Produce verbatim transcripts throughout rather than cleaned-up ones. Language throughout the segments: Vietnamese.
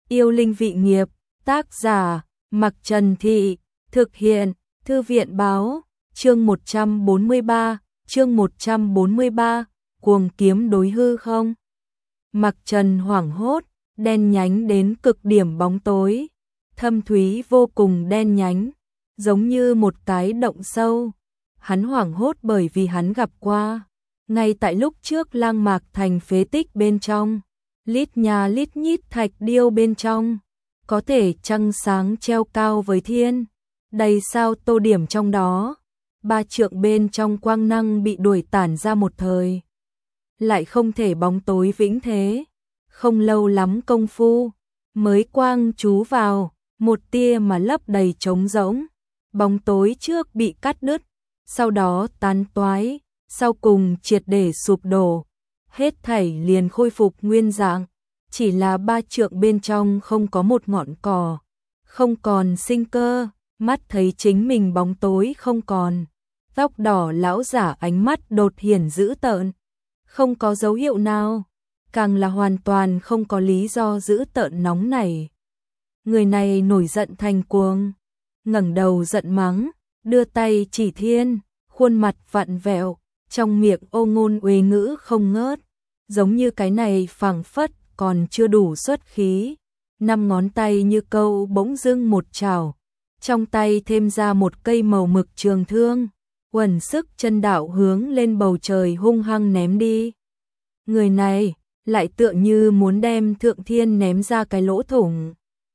Yêu linh vị nghiệp, tác giả, Mặc Trần Thị, thực hiện, Thư viện báo, chương một trăm bốn mươi ba, chương một trăm bốn mươi ba, cuồng kiếm đối hư không. Mặc Trần hoảng hốt, đen nhánh đến cực điểm bóng tối, thâm thúy vô cùng đen nhánh, giống như một cái động sâu. Hắn hoảng hốt bởi vì hắn gặp qua, ngay tại lúc trước Lang Mạc Thành phế tích bên trong, lít nhà lít nhít thạch điêu bên trong, có thể trăng sáng treo cao với thiên, đầy sao tô điểm trong đó, ba trượng bên trong quang năng bị đuổi tản ra một thời, lại không thể bóng tối vĩnh thế. Không lâu lắm công phu, mới quang chú vào, một tia mà lấp đầy trống rỗng, bóng tối trước bị cắt đứt, sau đó tan toái, sau cùng triệt để sụp đổ, hết thảy liền khôi phục nguyên dạng, chỉ là ba trượng bên trong không có một ngọn cỏ, không còn sinh cơ, mắt thấy chính mình bóng tối không còn. Tóc đỏ lão giả ánh mắt đột hiển dữ tợn, không có dấu hiệu nào, càng là hoàn toàn không có lý do dữ tợn nóng này. Người này nổi giận thành cuồng, ngẩng đầu giận mắng, đưa tay chỉ thiên, khuôn mặt vặn vẹo, trong miệng ô ngôn uế ngữ không ngớt, giống như cái này phảng phất còn chưa đủ xuất khí. Năm ngón tay như câu bỗng dưng một chảo, trong tay thêm ra một cây màu mực trường thương, uẩn sức chân đạo hướng lên bầu trời hung hăng ném đi. Người này lại tựa như muốn đem thượng thiên ném ra cái lỗ thủng.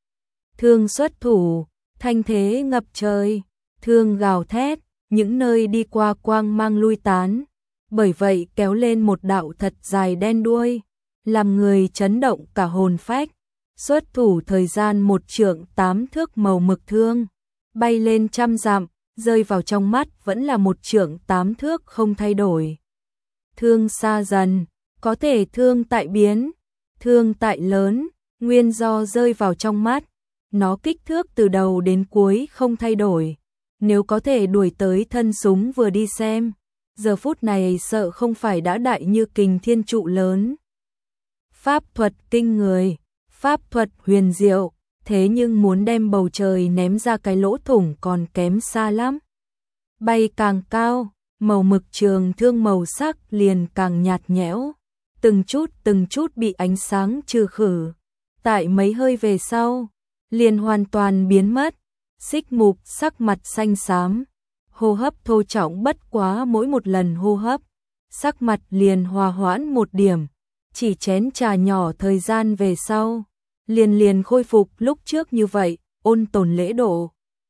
Thương xuất thủ, thanh thế ngập trời, thương gào thét, những nơi đi qua quang mang lui tán, bởi vậy kéo lên một đạo thật dài đen đuôi, làm người chấn động cả hồn phách. Xuất thủ thời gian một trượng tám thước màu mực thương, bay lên trăm dặm, rơi vào trong mắt vẫn là một trượng tám thước không thay đổi. Thương xa dần, có thể thương tại biến, thương tại lớn, nguyên do rơi vào trong mắt, nó kích thước từ đầu đến cuối không thay đổi. Nếu có thể đuổi tới thân súng vừa đi xem, giờ phút này sợ không phải đã đại như kình thiên trụ lớn. Pháp thuật kinh người, pháp thuật huyền diệu, thế nhưng muốn đem bầu trời ném ra cái lỗ thủng còn kém xa lắm. Bay càng cao, màu mực trường thương màu sắc liền càng nhạt nhẽo, từng chút từng chút bị ánh sáng trừ khử. Tại mấy hơi về sau, liền hoàn toàn biến mất. Xích Mục sắc mặt xanh xám, hô hấp thô trọng bất quá mỗi một lần hô hấp, sắc mặt liền hòa hoãn một điểm, chỉ chén trà nhỏ thời gian về sau, liền liền khôi phục lúc trước như vậy, ôn tồn lễ độ.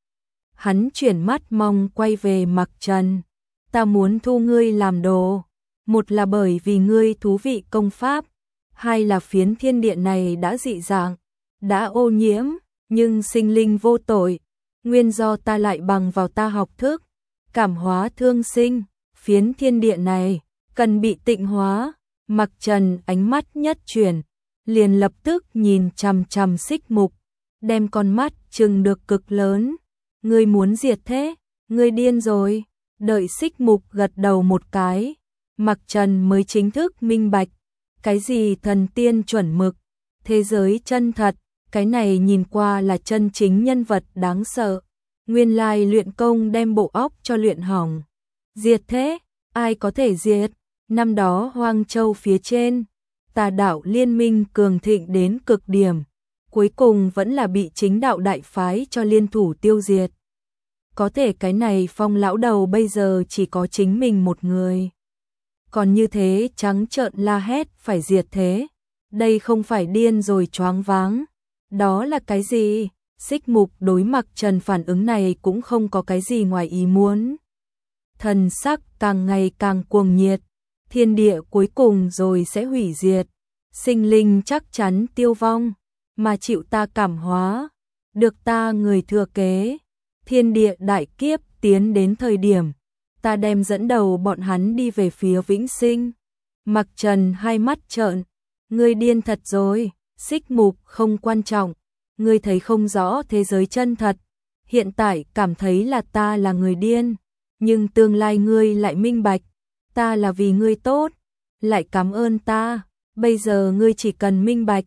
Hắn chuyển mắt mong quay về Mặc Trần, ta muốn thu ngươi làm đồ, một là bởi vì ngươi thú vị công pháp, hai là phiến thiên địa này đã dị dạng, đã ô nhiễm, nhưng sinh linh vô tội, nguyên do ta lại bằng vào ta học thức, cảm hóa thương sinh, phiến thiên địa này cần bị tịnh hóa. Mặc Trần ánh mắt nhất chuyển, liền lập tức nhìn chằm chằm Xích Mục, đem con mắt trừng được cực lớn. Ngươi muốn diệt thế, ngươi điên rồi. Đợi Xích Mục gật đầu một cái, Mặc Trần mới chính thức minh bạch, cái gì thần tiên chuẩn mực, thế giới chân thật, cái này nhìn qua là chân chính nhân vật đáng sợ. Nguyên lai luyện công đem bộ óc cho luyện hỏng. Diệt thế, ai có thể diệt? Năm đó Hoang Châu phía trên, tà đạo liên minh cường thịnh đến cực điểm, cuối cùng vẫn là bị chính đạo đại phái cho liên thủ tiêu diệt. Có thể cái này Phong lão đầu bây giờ chỉ có chính mình một người. Còn như thế trắng trợn la hét phải diệt thế, đây không phải điên rồi choáng váng. Đó là cái gì? Xích Mục đối Mặc Trần phản ứng này cũng không có cái gì ngoài ý muốn. Thần sắc càng ngày càng cuồng nhiệt, thiên địa cuối cùng rồi sẽ hủy diệt, sinh linh chắc chắn tiêu vong, mà chịu ta cảm hóa, được ta người thừa kế. Thiên địa đại kiếp tiến đến thời điểm, ta đem dẫn đầu bọn hắn đi về phía vĩnh sinh. Mặc Trần hai mắt trợn, ngươi điên thật rồi. Xích Mục không quan trọng, ngươi thấy không rõ thế giới chân thật, hiện tại cảm thấy là ta là người điên, nhưng tương lai ngươi lại minh bạch, ta là vì ngươi tốt, lại cảm ơn ta, bây giờ ngươi chỉ cần minh bạch,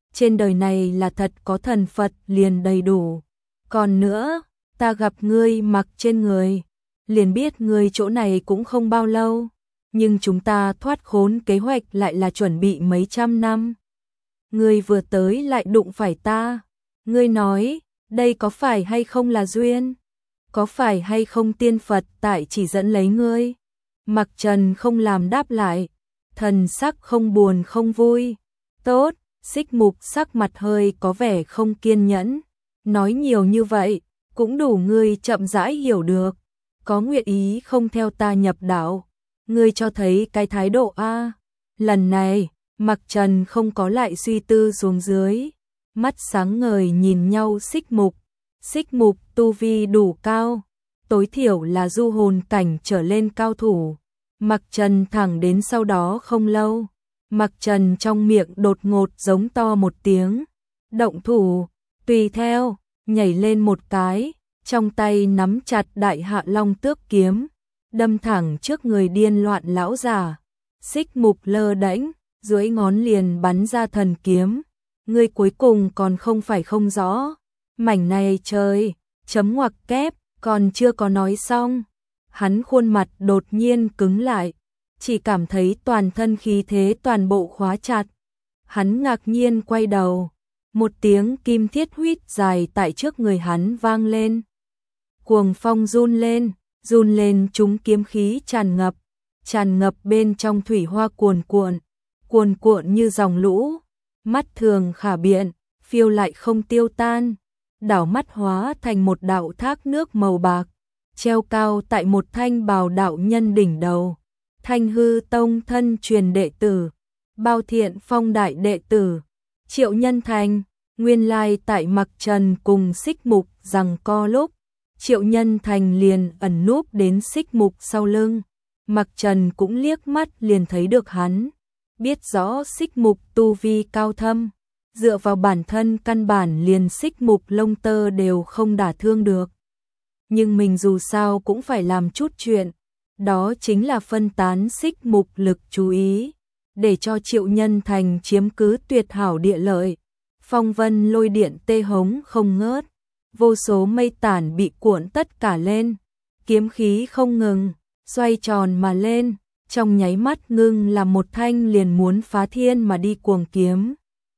trên đời này là thật có thần Phật liền đầy đủ. Còn nữa, ta gặp ngươi mặc trên người, liền biết ngươi chỗ này cũng không bao lâu, nhưng chúng ta thoát khốn kế hoạch lại là chuẩn bị mấy trăm năm. Ngươi vừa tới lại đụng phải ta, ngươi nói, đây có phải hay không là duyên? Có phải hay không tiên Phật tại chỉ dẫn lấy ngươi? Mặc Trần không làm đáp lại, thần sắc không buồn không vui. Tốt, Xích Mục sắc mặt hơi có vẻ không kiên nhẫn. Nói nhiều như vậy, cũng đủ ngươi chậm rãi hiểu được. Có nguyện ý không theo ta nhập đạo, ngươi cho thấy cái thái độ a. Lần này, Mặc Trần không có lại suy tư xuống dưới, mắt sáng ngời nhìn nhau Xích Mục. Xích Mục tu vi đủ cao, tối thiểu là du hồn cảnh trở lên cao thủ. Mặc Trần thẳng đến sau đó không lâu, Mặc Trần trong miệng đột ngột giống to một tiếng, động thủ, tùy theo, nhảy lên một cái, trong tay nắm chặt Đại Hạ Long Tước kiếm, đâm thẳng trước người điên loạn lão già. Xích Mục lơ đễnh, duỗi ngón liền bắn ra thần kiếm, ngươi cuối cùng còn không phải không rõ, mảnh này trời, chấm ngoặc kép, còn chưa có nói xong, hắn khuôn mặt đột nhiên cứng lại, chỉ cảm thấy toàn thân khí thế toàn bộ khóa chặt. Hắn ngạc nhiên quay đầu, một tiếng kim thiết huýt dài tại trước người hắn vang lên. Cuồng phong run lên, run lên chúng kiếm khí tràn ngập, tràn ngập bên trong thủy hoa cuồn cuộn, cuồn cuộn như dòng lũ, mắt thường khả biện, phiêu lại không tiêu tan, đảo mắt hóa thành một đạo thác nước màu bạc, treo cao tại một thanh bào đạo nhân đỉnh đầu. Thanh Hư Tông thân truyền đệ tử, Bao Thiện Phong đại đệ tử, Triệu Nhân Thành. Nguyên lai tại Mặc Trần cùng Xích Mục rằng co lúc, Triệu Nhân Thành liền ẩn núp đến Xích Mục sau lưng. Mặc Trần cũng liếc mắt liền thấy được hắn, biết rõ Xích Mục tu vi cao thâm, dựa vào bản thân căn bản liền Xích Mục lông tơ đều không đả thương được. Nhưng mình dù sao cũng phải làm chút chuyện, đó chính là phân tán Xích Mục lực chú ý, để cho Triệu Nhân Thành chiếm cứ tuyệt hảo địa lợi. Phong vân lôi điện tê hống không ngớt, vô số mây tản bị cuộn tất cả lên, kiếm khí không ngừng, xoay tròn mà lên, trong nháy mắt ngưng là một thanh liền muốn phá thiên mà đi cuồng kiếm.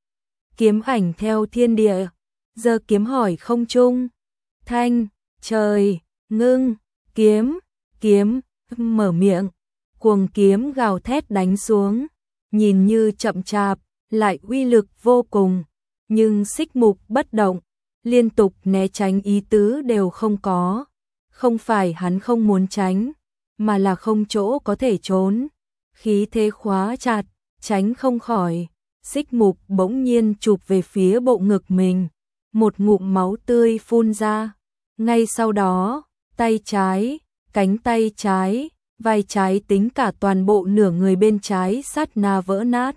Kiếm ảnh theo thiên địa, giơ kiếm hỏi không trung, thanh, trời, ngưng, kiếm, kiếm, mở miệng, cuồng kiếm gào thét đánh xuống, nhìn như chậm chạp, lại uy lực vô cùng. Nhưng Xích Mục bất động, liên tục né tránh ý tứ đều không có. Không phải hắn không muốn tránh, mà là không chỗ có thể trốn. Khí thế khóa chặt, tránh không khỏi. Xích Mục bỗng nhiên chụp về phía bộ ngực mình. Một ngụm máu tươi phun ra. Ngay sau đó, tay trái, cánh tay trái, vai trái tính cả toàn bộ nửa người bên trái sát na vỡ nát.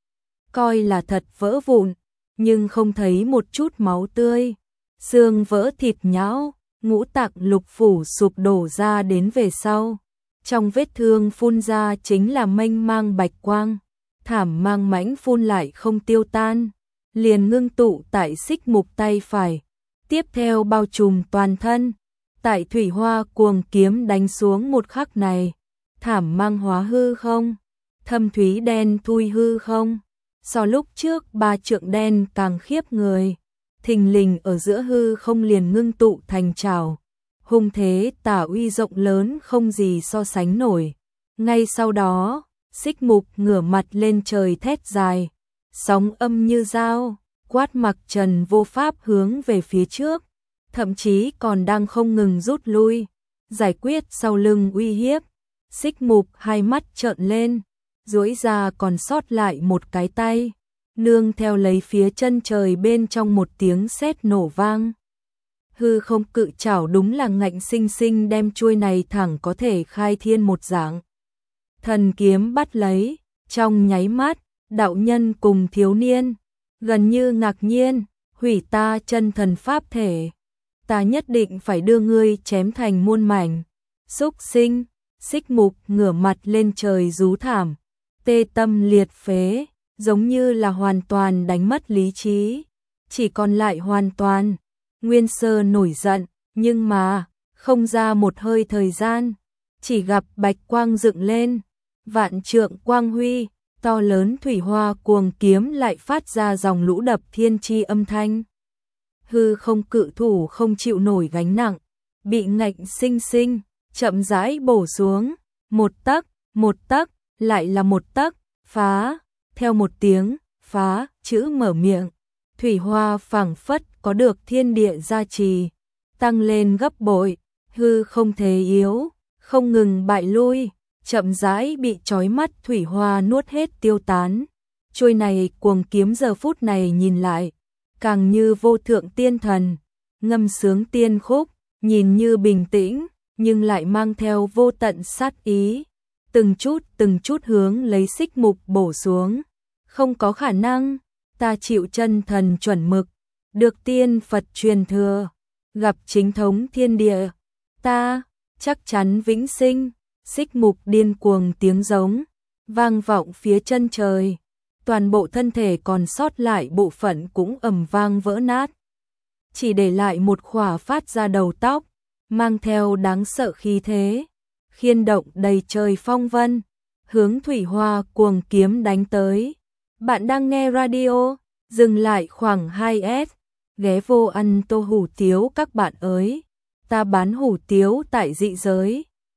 Coi là thật vỡ vụn, nhưng không thấy một chút máu tươi, xương vỡ thịt nhão, ngũ tạng lục phủ sụp đổ ra đến về sau. Trong vết thương phun ra chính là mênh mang bạch quang, thảm mang mãnh phun lại không tiêu tan, liền ngưng tụ tại Xích Mục tay phải, tiếp theo bao trùm toàn thân. Tại thủy hoa cuồng kiếm đánh xuống một khắc này, thảm mang hóa hư không, thâm thúy đen thui hư không. So lúc trước ba trượng đen càng khiếp người, thình lình ở giữa hư không liền ngưng tụ thành trảo, hung thế tả uy rộng lớn không gì so sánh nổi. Ngay sau đó, Xích Mục ngửa mặt lên trời thét dài, sóng âm như dao, quát Mặc Trần vô pháp hướng về phía trước, thậm chí còn đang không ngừng rút lui, giải quyết sau lưng uy hiếp. Xích Mục hai mắt trợn lên, duỗi ra còn sót lại một cái tay, nương theo lấy phía chân trời bên trong một tiếng sét nổ vang. Hư không cự chảo đúng là ngạnh sinh sinh đem chuôi này thẳng có thể khai thiên một dạng. Thần kiếm bắt lấy, trong nháy mắt, đạo nhân cùng thiếu niên, gần như ngạc nhiên, hủy ta chân thần pháp thể. Ta nhất định phải đưa ngươi chém thành muôn mảnh. Xúc sinh, Xích Mục ngửa mặt lên trời rú thảm, tê tâm liệt phế, giống như là hoàn toàn đánh mất lý trí, chỉ còn lại hoàn toàn. Nguyên Sơ nổi giận, nhưng mà, không ra một hơi thời gian, chỉ gặp bạch quang dựng lên, vạn trượng quang huy, to lớn thủy hoa cuồng kiếm lại phát ra dòng lũ đập thiên chi âm thanh. Hư không cự thủ không chịu nổi gánh nặng, bị ngạnh sinh sinh, chậm rãi bổ xuống, một tấc, một tấc, lại là một tấc, phá, theo một tiếng, phá, chữ mở miệng, thủy hoa phảng phất có được thiên địa gia trì, tăng lên gấp bội, hư không thế yếu, không ngừng bại lui, chậm rãi bị chói mắt thủy hoa nuốt hết tiêu tán. Chuôi này cuồng kiếm giờ phút này nhìn lại, càng như vô thượng tiên thần, ngâm sướng tiên khúc, nhìn như bình tĩnh, nhưng lại mang theo vô tận sát ý, từng chút từng chút hướng lấy xích mục bổ xuống. Không có khả năng, ta chịu chân thần chuẩn mực, được tiên Phật truyền thừa, gặp chính thống thiên địa, ta chắc chắn vĩnh sinh. Xích mục điên cuồng tiếng giống, vang vọng phía chân trời, toàn bộ thân thể còn sót lại bộ phận cũng ầm vang vỡ nát. Chỉ để lại một khỏa phát ra đầu tóc, mang theo đáng sợ khí thế, khiên động đầy trời phong vân, hướng thủy hoa cuồng kiếm đánh tới. Bạn đang nghe radio, dừng lại khoảng hai S, ghé vô ăn tô hủ tiếu các bạn ơi, ta bán hủ tiếu tại dị giới.